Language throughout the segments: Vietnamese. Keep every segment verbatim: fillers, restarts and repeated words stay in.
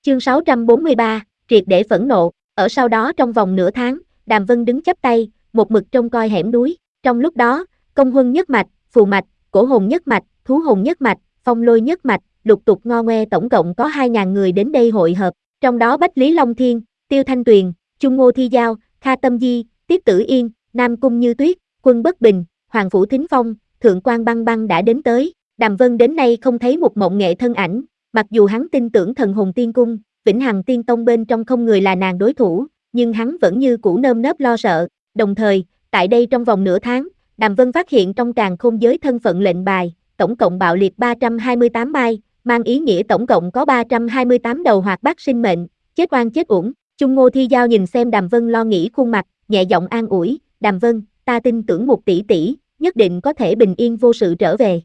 Chương sáu trăm bốn mươi ba, triệt để phẫn nộ. Ở sau đó trong vòng nửa tháng, Đàm Vân đứng chắp tay, một mực trông coi hẻm núi. Trong lúc đó, Công Huân nhất mạch, Phù mạch, Cổ hồn nhất mạch, Thú hồn nhất mạch, Phong lôi nhất mạch, lục tục ngo ngoe tổng cộng có hai nghìn người đến đây hội hợp. Trong đó Bách Lý Long Thiên, Tiêu Thanh Tuyền, Trung Ngô Thi Giao, Kha Tâm Di, Tiết Tử Yên, Nam Cung Như Tuyết, Quân Bất Bình, Hoàng Phủ Thính Phong, Thượng quan Băng Băng đã đến tới. Đàm Vân đến nay không thấy một Mộng Nghệ thân ảnh, mặc dù hắn tin tưởng Thần Hồn Tiên Cung, Vĩnh Hằng Tiên Tông bên trong không người là nàng đối thủ, nhưng hắn vẫn như cũ nơm nớp lo sợ. Đồng thời, tại đây trong vòng nửa tháng, Đàm Vân phát hiện trong càn khôn giới thân phận lệnh bài, tổng cộng bạo liệt ba trăm hai mươi tám mai, mang ý nghĩa tổng cộng có ba trăm hai mươi tám đầu hoạt bát sinh mệnh, chết oan chết uổng. Trung Ngô Thi Giao nhìn xem Đàm Vân lo nghĩ khuôn mặt, nhẹ giọng an ủi, Đàm Vân, ta tin tưởng một tỷ tỷ, nhất định có thể bình yên vô sự trở về.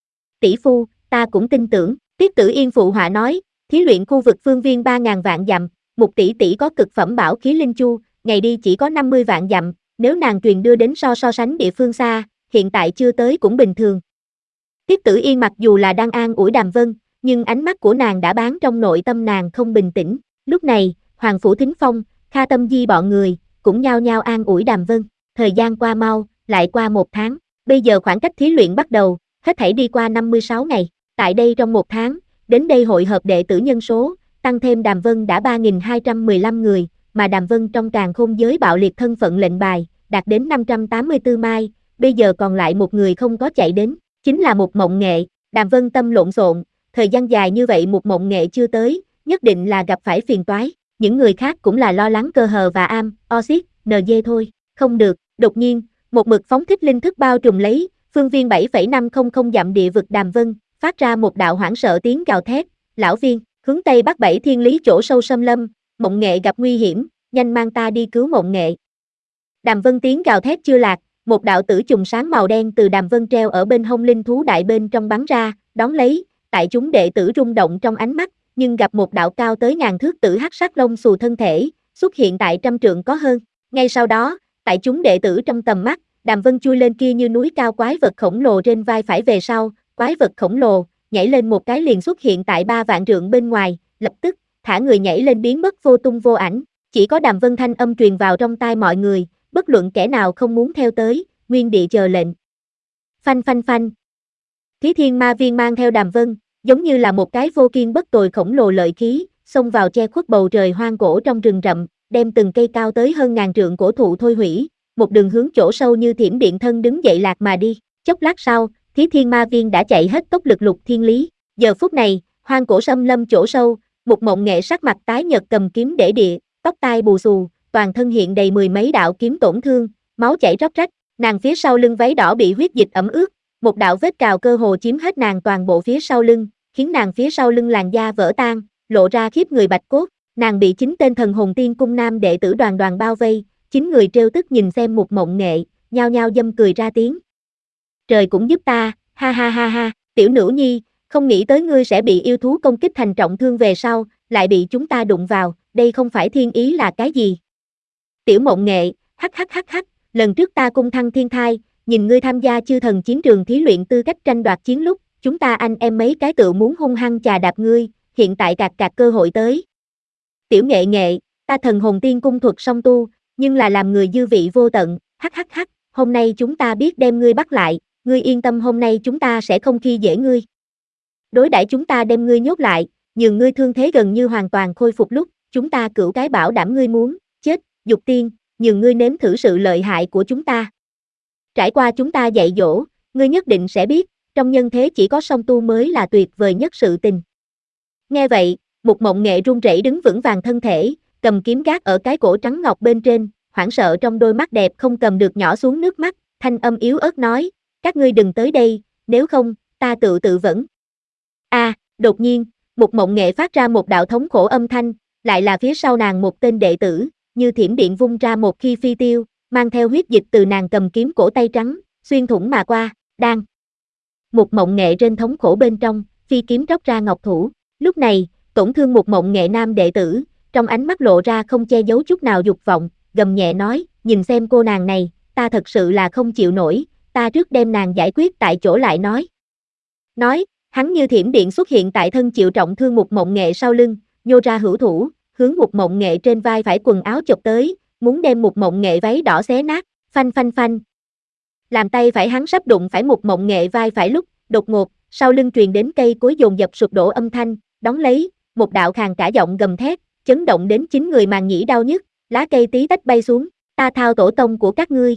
Tỷ phu, ta cũng tin tưởng, Tiết Tử Yên phụ họa nói, thí luyện khu vực phương viên ba nghìn vạn dặm, một tỷ tỷ có cực phẩm bảo khí linh chu, ngày đi chỉ có năm mươi vạn dặm, nếu nàng truyền đưa đến so so sánh địa phương xa, hiện tại chưa tới cũng bình thường. Tiết Tử Yên mặc dù là đang an ủi Đàm Vân, nhưng ánh mắt của nàng đã bán trong nội tâm nàng không bình tĩnh. Lúc này, Hoàng Phủ Thính Phong, Kha Tâm Di bọn người, cũng nhao nhao an ủi Đàm Vân. Thời gian qua mau, lại qua một tháng, bây giờ khoảng cách thí luyện bắt đầu, hết thảy đi qua năm mươi sáu ngày. Tại đây trong một tháng, đến đây hội hợp đệ tử nhân số, tăng thêm Đàm Vân đã ba nghìn hai trăm mười lăm người, mà Đàm Vân trong càn khôn giới bạo liệt thân phận lệnh bài, đạt đến năm trăm tám mươi tư mai, bây giờ còn lại một người không có chạy đến, chính là một Mộng Nghệ. Đàm Vân tâm lộn xộn, thời gian dài như vậy một Mộng Nghệ chưa tới, nhất định là gặp phải phiền toái. Những người khác cũng là lo lắng Cơ Hờ và Am, Oxit, en giê thôi, không được. Đột nhiên, một mực phóng thích linh thức bao trùm lấy, phương viên bảy phẩy năm nghìn dặm địa vực Đàm Vân, phát ra một đạo hoảng sợ tiếng gào thét, lão viên, hướng tây bắc bảy thiên lý chỗ sâu xâm lâm, Mộng Nghệ gặp nguy hiểm, nhanh mang ta đi cứu Mộng Nghệ. Đàm Vân tiếng gào thét chưa lạc, một đạo tử trùng sáng màu đen từ Đàm Vân treo ở bên hông linh thú đại bên trong bắn ra, đón lấy, tại chúng đệ tử rung động trong ánh mắt, nhưng gặp một đạo cao tới ngàn thước tử hắc sắc lông xù thân thể, xuất hiện tại trăm trượng có hơn. Ngay sau đó, tại chúng đệ tử trong tầm mắt, Đàm Vân chui lên kia như núi cao quái vật khổng lồ trên vai phải về sau, quái vật khổng lồ, nhảy lên một cái liền xuất hiện tại ba vạn trượng bên ngoài, lập tức, thả người nhảy lên biến mất vô tung vô ảnh, chỉ có Đàm Vân thanh âm truyền vào trong tai mọi người, bất luận kẻ nào không muốn theo tới, nguyên địa chờ lệnh. Phanh phanh phanh. Thí Thiên Ma Viên mang theo Đàm Vân, giống như là một cái vô kiên bất tồi khổng lồ lợi khí, xông vào che khuất bầu trời hoang cổ trong rừng rậm, đem từng cây cao tới hơn ngàn trượng cổ thụ thôi hủy, một đường hướng chỗ sâu như thiểm điện thân đứng dậy lạc mà đi. Chốc lát sau, Thí Thiên Ma Viên đã chạy hết tốc lực lục thiên lý. Giờ phút này, hoang cổ xâm lâm chỗ sâu, một Mộng Nghệ sắc mặt tái nhợt cầm kiếm để địa, tóc tai bù xù, toàn thân hiện đầy mười mấy đạo kiếm tổn thương, máu chảy róc rách, nàng phía sau lưng váy đỏ bị huyết dịch ẩm ướt, một đạo vết cào cơ hồ chiếm hết nàng toàn bộ phía sau lưng, khiến nàng phía sau lưng làn da vỡ tan, lộ ra khiếp người bạch cốt. Nàng bị chính tên Thần Hồn Tiên Cung nam đệ tử đoàn đoàn bao vây, chín người trêu tức nhìn xem một Mộng Nghệ, nhao nhao dâm cười ra tiếng. Trời cũng giúp ta, ha ha ha ha, tiểu nữ nhi, không nghĩ tới ngươi sẽ bị yêu thú công kích thành trọng thương về sau, lại bị chúng ta đụng vào, đây không phải thiên ý là cái gì? Tiểu Mộng Nghệ, hắc hắc hắc hắc, lần trước ta cung thăng thiên thai, nhìn ngươi tham gia chư thần chiến trường thí luyện tư cách tranh đoạt chiến lúc, chúng ta anh em mấy cái tự muốn hung hăng chà đạp ngươi, hiện tại cạc cạc cơ hội tới. Tiểu Nghệ Nghệ, ta Thần Hồn Tiên Cung thuật song tu, nhưng là làm người dư vị vô tận, hắc hắc hắc, hôm nay chúng ta biết đem ngươi bắt lại, ngươi yên tâm hôm nay chúng ta sẽ không khi dễ ngươi. Đối đãi chúng ta đem ngươi nhốt lại, nhường ngươi thương thế gần như hoàn toàn khôi phục lúc, chúng ta cửu cái bảo đảm ngươi muốn chết, dục tiên, nhường ngươi nếm thử sự lợi hại của chúng ta. Trải qua chúng ta dạy dỗ, ngươi nhất định sẽ biết, trong nhân thế chỉ có song tu mới là tuyệt vời nhất sự tình. Nghe vậy, một Mộng Nghệ run rẩy đứng vững vàng thân thể, cầm kiếm gác ở cái cổ trắng ngọc bên trên, hoảng sợ trong đôi mắt đẹp không cầm được nhỏ xuống nước mắt, thanh âm yếu ớt nói, các ngươi đừng tới đây, nếu không, ta tự tự vẫn. A, à, đột nhiên, một Mộng Nghệ phát ra một đạo thống khổ âm thanh, lại là phía sau nàng một tên đệ tử, như thiểm điện vung ra một khi phi tiêu, mang theo huyết dịch từ nàng cầm kiếm cổ tay trắng, xuyên thủng mà qua, đang. Một Mộng Nghệ trên thống khổ bên trong, phi kiếm tróc ra ngọc thủ, lúc này, tổn thương một Mộng Nghệ nam đệ tử, trong ánh mắt lộ ra không che giấu chút nào dục vọng, gầm nhẹ nói, nhìn xem cô nàng này, ta thật sự là không chịu nổi, ta trước đem nàng giải quyết tại chỗ lại nói. Nói, hắn như thiểm điện xuất hiện tại thân chịu trọng thương một Mộng Nghệ sau lưng, nhô ra hữu thủ, hướng Mục Mộng Nghệ trên vai phải quần áo chộp tới, muốn đem Mục Mộng Nghệ váy đỏ xé nát, phanh phanh phanh. Làm tay phải hắn sắp đụng phải Mục Mộng Nghệ vai phải lúc, đột ngột, sau lưng truyền đến cây cối dồn dập sụp đổ âm thanh, đón lấy, một đạo khàn cả giọng gầm thét, chấn động đến chín người màng nhĩ đau nhức, lá cây tí tách bay xuống, ta thao tổ tông của các ngươi.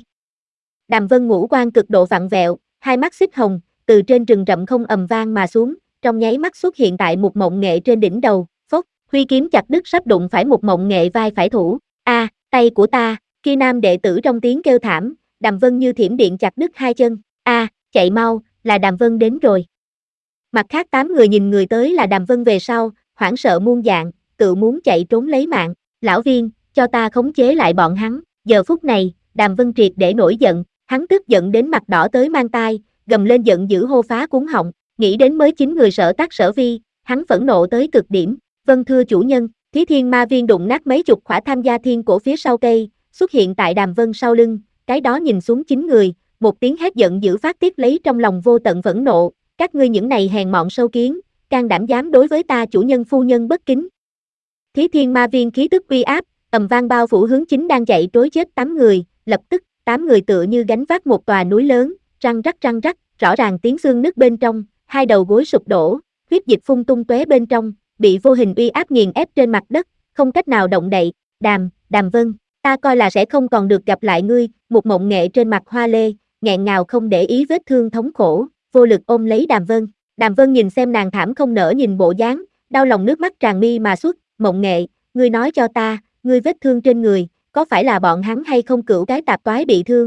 Đàm Vân ngũ quan cực độ vặn vẹo, hai mắt xích hồng, từ trên rừng rậm không ầm vang mà xuống, trong nháy mắt xuất hiện tại Mục Mộng Nghệ trên đỉnh đầu, phốc, huy kiếm chặt đứt sắp đụng phải Mục Mộng Nghệ vai phải thủ. A, à, tay của ta, khi nam đệ tử trong tiếng kêu thảm, Đàm Vân như thiểm điện chặt đứt hai chân. A, à, chạy mau, là Đàm Vân đến rồi. Mặt khác tám người nhìn người tới là Đàm Vân về sau, hoảng sợ muôn dạng, tự muốn chạy trốn lấy mạng. Lão Viên, cho ta khống chế lại bọn hắn. Giờ phút này, Đàm Vân triệt để nổi giận, hắn tức giận đến mặt đỏ tới mang tai, gầm lên giận dữ hô phá cuống họng, nghĩ đến mới chín người Sở Tác Sở Vi, hắn phẫn nộ tới cực điểm. Vân thưa chủ nhân, Thí Thiên Ma Viên đụng nát mấy chục khỏa tham gia thiên cổ phía sau cây, xuất hiện tại Đàm Vân sau lưng, cái đó nhìn xuống chín người, một tiếng hét giận dữ phát tiết lấy trong lòng vô tận phẫn nộ, các ngươi những này hèn mọn sâu kiến, can đảm dám đối với ta chủ nhân phu nhân bất kính. Thí Thiên Ma Viên khí tức uy áp, ầm vang bao phủ hướng chính đang chạy trối chết tám người, lập tức, tám người tựa như gánh vác một tòa núi lớn, răng rắc răng rắc, rõ ràng tiếng xương nứt bên trong, hai đầu gối sụp đổ, huyết dịch phun tung tóe bên trong, bị vô hình uy áp nghiền ép trên mặt đất, không cách nào động đậy. Đàm, Đàm Vân, ta coi là sẽ không còn được gặp lại ngươi. Một Mộng Nghệ trên mặt hoa lê, nghẹn ngào không để ý vết thương thống khổ, vô lực ôm lấy Đàm Vân. Đàm Vân nhìn xem nàng thảm không nỡ nhìn bộ dáng, đau lòng nước mắt tràn mi mà xuất. Mộng Nghệ, ngươi nói cho ta, ngươi vết thương trên người, có phải là bọn hắn hay không cửu cái tạp toái bị thương?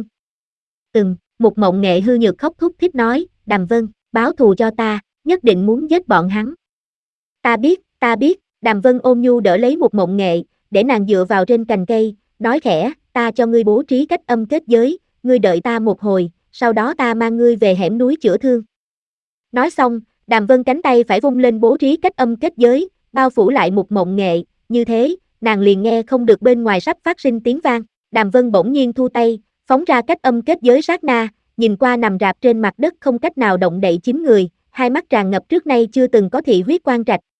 Ừm, Một Mộng Nghệ hư nhược khóc thút thít nói, Đàm Vân, báo thù cho ta, nhất định muốn giết bọn hắn. Ta biết, ta biết. Đàm Vân ôm nhu đỡ lấy Một Mộng Nghệ, để nàng dựa vào trên cành cây, nói khẽ, ta cho ngươi bố trí cách âm kết giới, ngươi đợi ta một hồi, sau đó ta mang ngươi về hẻm núi chữa thương. Nói xong, Đàm Vân cánh tay phải vung lên bố trí cách âm kết giới, bao phủ lại Một Mộng Nghệ, như thế, nàng liền nghe không được bên ngoài sắp phát sinh tiếng vang. Đàm Vân bỗng nhiên thu tay, phóng ra cách âm kết giới sát na, nhìn qua nằm rạp trên mặt đất không cách nào động đậy chín người, hai mắt tràn ngập trước nay chưa từng có thị huyết quang trạch,